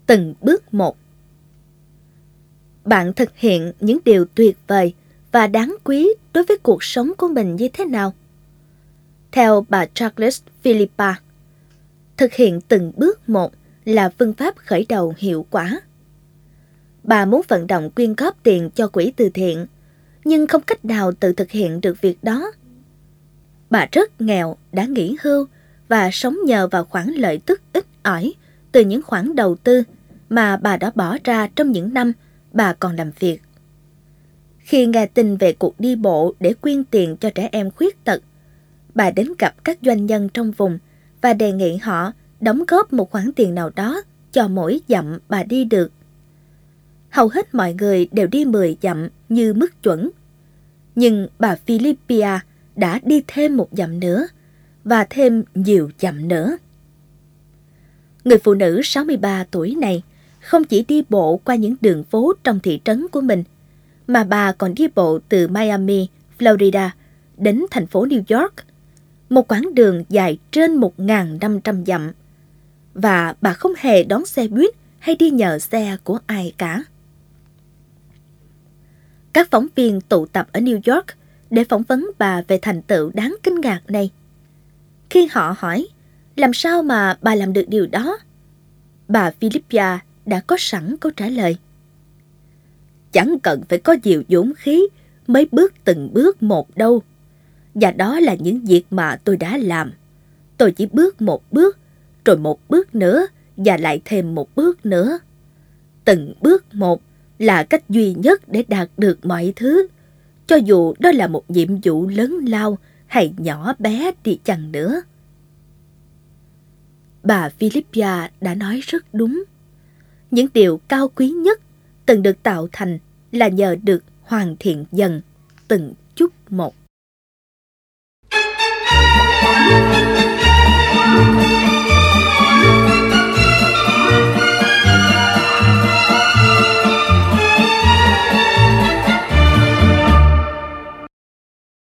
Từng bước một. Bạn thực hiện những điều tuyệt vời và đáng quý đối với cuộc sống của mình như thế nào? Theo bà Charles Philippa, thực hiện từng bước một là phương pháp khởi đầu hiệu quả. Bà muốn vận động quyên góp tiền cho quỹ từ thiện, nhưng không cách nào tự thực hiện được việc đó. Bà rất nghèo, đã nghỉ hưu và sống nhờ vào khoản lợi tức ít ỏi từ những khoản đầu tư mà bà đã bỏ ra trong những năm bà còn làm việc. Khi nghe tin về cuộc đi bộ để quyên tiền cho trẻ em khuyết tật, bà đến gặp các doanh nhân trong vùng và đề nghị họ đóng góp một khoản tiền nào đó cho mỗi dặm bà đi được. Hầu hết mọi người đều đi 10 dặm như mức chuẩn. Nhưng bà Philippia đã đi thêm một dặm nữa và thêm nhiều dặm nữa. Người phụ nữ 63 tuổi này không chỉ đi bộ qua những đường phố trong thị trấn của mình, mà bà còn đi bộ từ Miami, Florida đến thành phố New York, một quãng đường dài trên 1.500 dặm. Và bà không hề đón xe buýt hay đi nhờ xe của ai cả. Các phóng viên tụ tập ở New York để phỏng vấn bà về thành tựu đáng kinh ngạc này. Khi họ hỏi, làm sao mà bà làm được điều đó? Bà Philippia đã có sẵn câu trả lời. Chẳng cần phải có nhiều dũng khí mới bước từng bước một đâu. Và đó là những việc mà tôi đã làm. Tôi chỉ bước một bước, rồi một bước nữa và lại thêm một bước nữa. Từng bước một là cách duy nhất để đạt được mọi thứ, cho dù đó là một nhiệm vụ lớn lao hay nhỏ bé đi chăng nữa. Bà Philippia đã nói rất đúng. Những điều cao quý nhất từng được tạo thành là nhờ được hoàn thiện dần từng chút một.